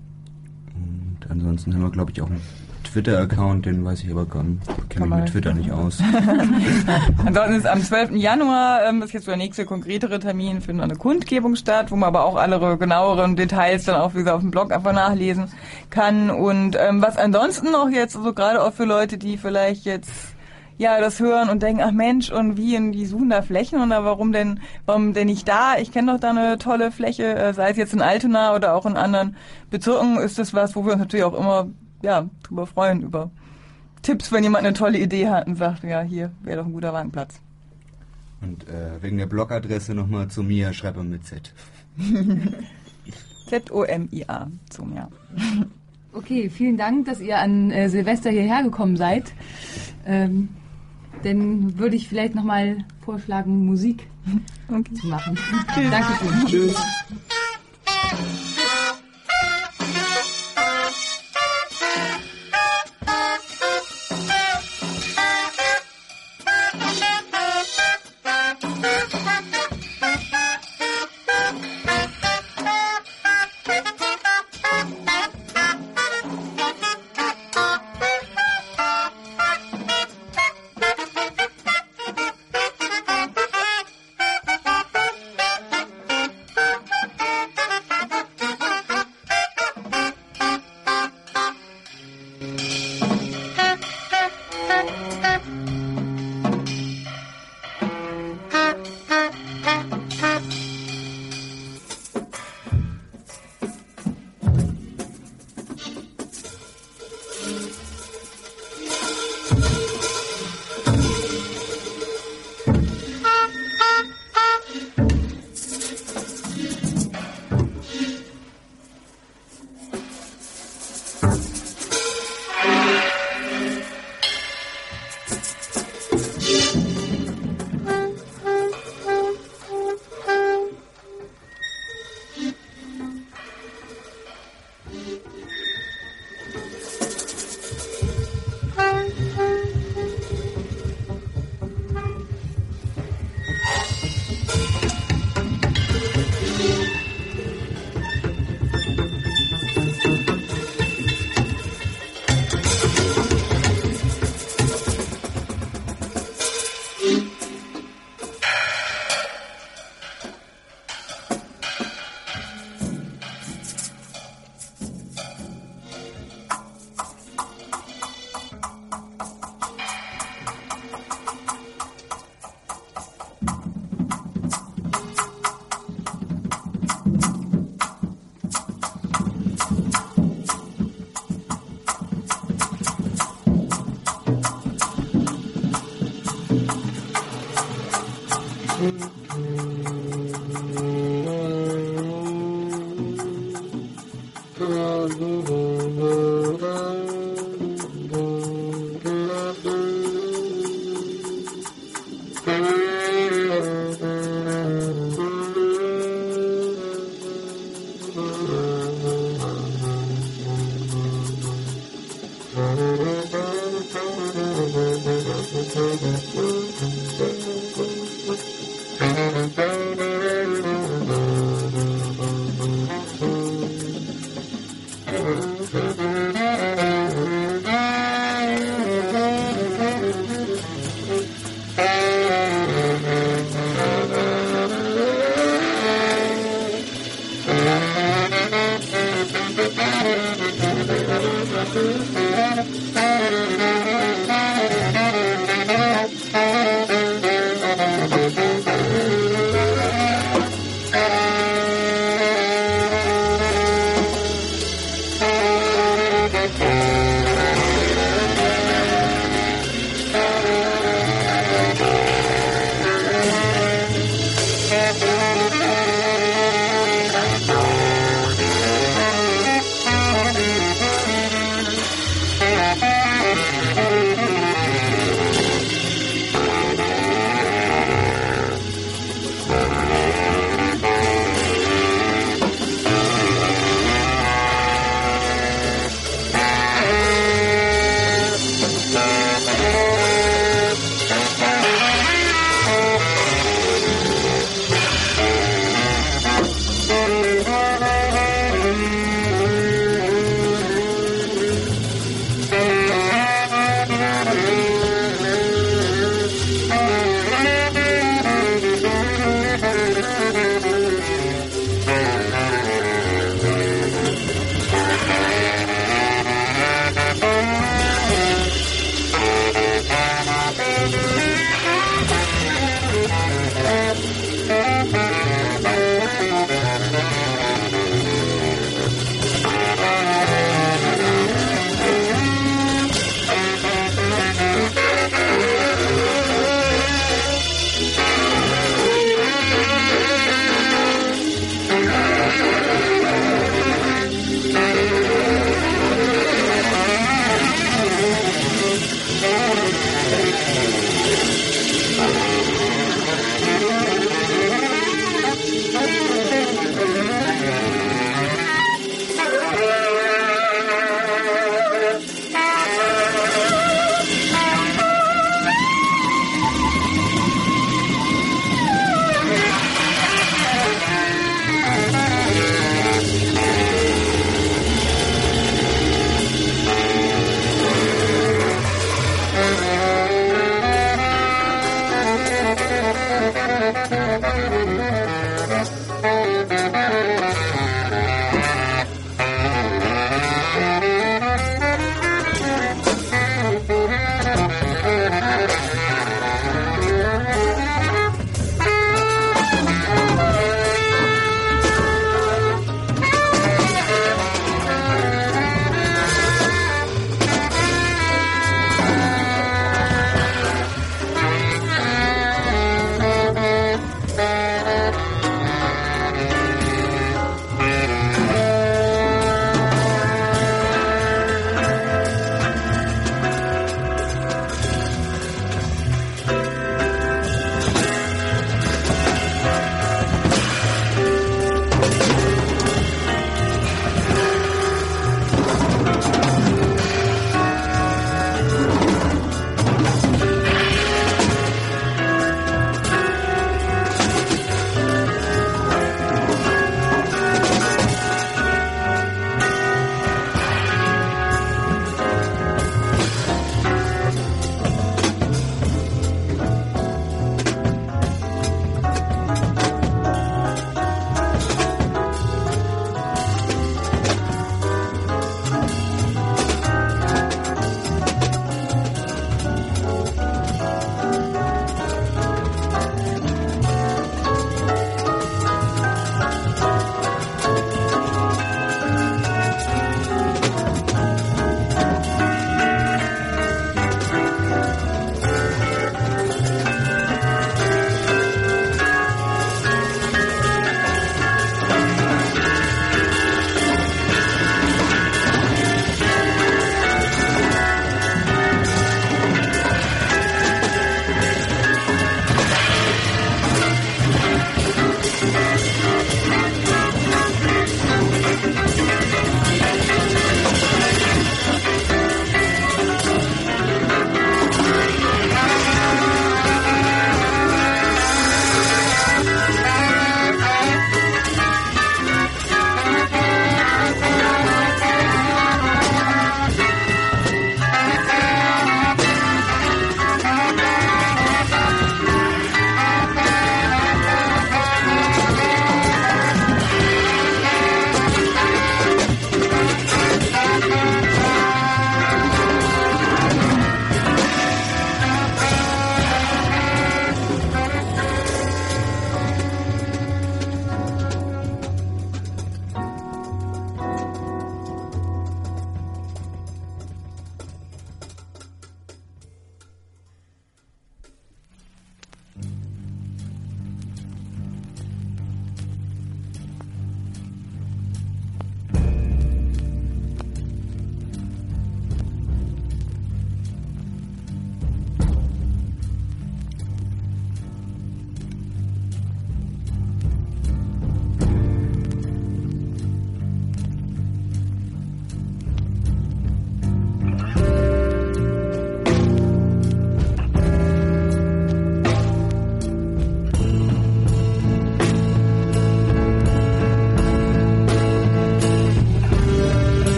und ansonsten haben wir, glaube ich, auch einen Twitter-Account, den weiß ich aber gar nicht, kenne mich mit Twitter nicht aus. Ansonsten ist am zwölften Januar ähm, ist jetzt so der nächste konkretere Termin für eine Kundgebung statt, wo man aber auch alle genaueren Details dann auch wie gesagt auf dem Blog einfach nachlesen kann. Und ähm, was ansonsten noch jetzt, also gerade auch für Leute, die vielleicht jetzt ja das hören und denken, ach Mensch, und wie, und die suchen da Flächen und da warum denn, warum denn nicht da? Ich kenne doch da eine tolle Fläche, äh, sei es jetzt in Altona oder auch in anderen Bezirken, ist das was, wo wir uns natürlich auch immer ja, drüber freuen, über Tipps, wenn jemand eine tolle Idee hat und sagt, ja, hier wäre doch ein guter Wagenplatz. Und äh, wegen der Blogadresse nochmal zu mir, schreibe mit Z. Z O M I A, zum ja. Okay, vielen Dank, dass ihr an äh, Silvester hierher gekommen seid. Ähm, dann würde ich vielleicht nochmal vorschlagen, Musik okay. zu machen. Dankeschön. Tschüss.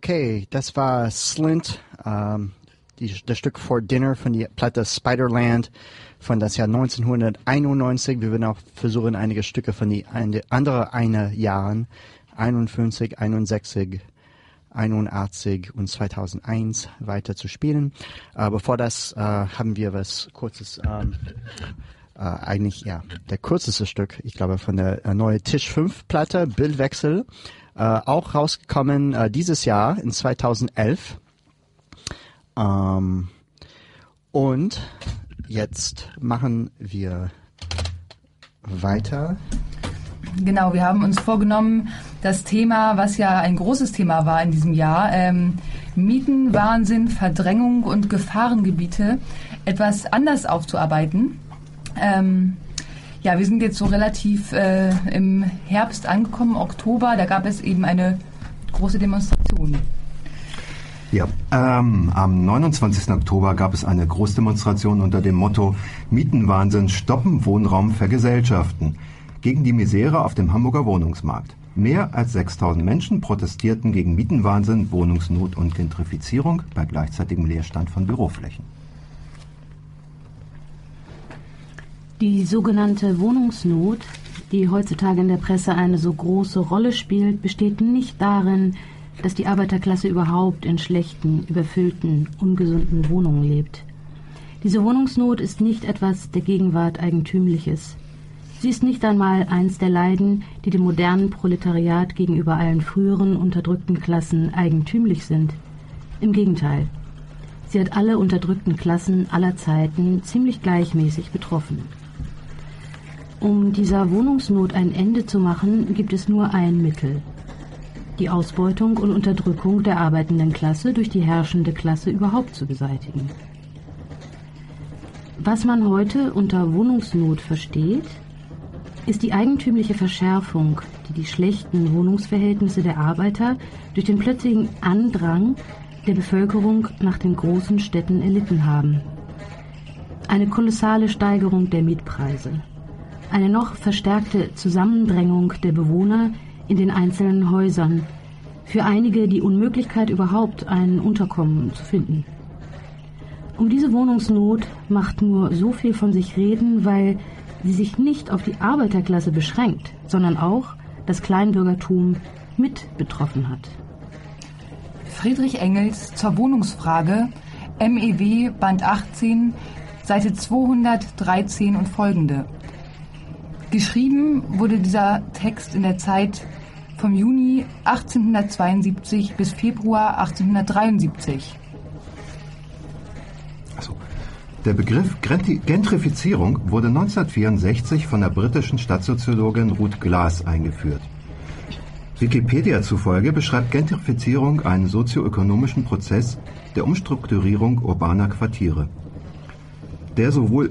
Okay, das war Slint, ähm, die, das Stück For Dinner von der Platte Spiderland von das Jahr neunzehnhunderteinundneunzig. Wir werden auch versuchen, einige Stücke von den anderen eine Jahren, einundfünfzig, einundsechzig, einundachtzig und zweitausendeins weiter zu spielen. Äh, bevor das äh, haben wir was Kurzes, ähm, äh, eigentlich ja, der kürzeste Stück, ich glaube, von der äh, neue Tisch fünf Platte, Bildwechsel, äh, auch rausgekommen äh, dieses Jahr in zweitausendelf. Ähm, und jetzt machen wir weiter. Genau, wir haben uns vorgenommen, das Thema, was ja ein großes Thema war in diesem Jahr, ähm, Mieten, Wahnsinn, Verdrängung und Gefahrengebiete, etwas anders aufzuarbeiten. Ähm, ja, wir sind jetzt so relativ äh, im Herbst angekommen, Oktober, da gab es eben eine große Demonstration. Ja, ähm, am neunundzwanzigsten Oktober gab es eine Großdemonstration unter dem Motto Mietenwahnsinn stoppen, Wohnraum vergesellschaften gegen die Misere auf dem Hamburger Wohnungsmarkt. Mehr als sechstausend Menschen protestierten gegen Mietenwahnsinn, Wohnungsnot und Gentrifizierung bei gleichzeitigem Leerstand von Büroflächen. Die sogenannte Wohnungsnot, die heutzutage in der Presse eine so große Rolle spielt, besteht nicht darin, dass die Arbeiterklasse überhaupt in schlechten, überfüllten, ungesunden Wohnungen lebt. Diese Wohnungsnot ist nicht etwas der Gegenwart Eigentümliches. Sie ist nicht einmal eins der Leiden, die dem modernen Proletariat gegenüber allen früheren unterdrückten Klassen eigentümlich sind. Im Gegenteil. Sie hat alle unterdrückten Klassen aller Zeiten ziemlich gleichmäßig betroffen. Um dieser Wohnungsnot ein Ende zu machen, gibt es nur ein Mittel: die Ausbeutung und Unterdrückung der arbeitenden Klasse durch die herrschende Klasse überhaupt zu beseitigen. Was man heute unter Wohnungsnot versteht, ist die eigentümliche Verschärfung, die die schlechten Wohnungsverhältnisse der Arbeiter durch den plötzlichen Andrang der Bevölkerung nach den großen Städten erlitten haben. Eine kolossale Steigerung der Mietpreise, eine noch verstärkte Zusammendrängung der Bewohner in den einzelnen Häusern, für einige die Unmöglichkeit überhaupt ein Unterkommen zu finden. Um diese Wohnungsnot macht nur so viel von sich reden, weil sie sich nicht auf die Arbeiterklasse beschränkt, sondern auch das Kleinbürgertum mit betroffen hat. Friedrich Engels zur Wohnungsfrage, M E W, Band achtzehn, Seite zweihundertdreizehn und folgende. Geschrieben wurde dieser Text in der Zeit vom Juni achtzehnhundertzweiundsiebzig bis Februar achtzehnhundertdreiundsiebzig. Der Begriff Gentrifizierung wurde neunzehnhundertvierundsechzig von der britischen Stadtsoziologin Ruth Glass eingeführt. Wikipedia zufolge beschreibt Gentrifizierung einen sozioökonomischen Prozess der Umstrukturierung urbaner Quartiere, der sowohl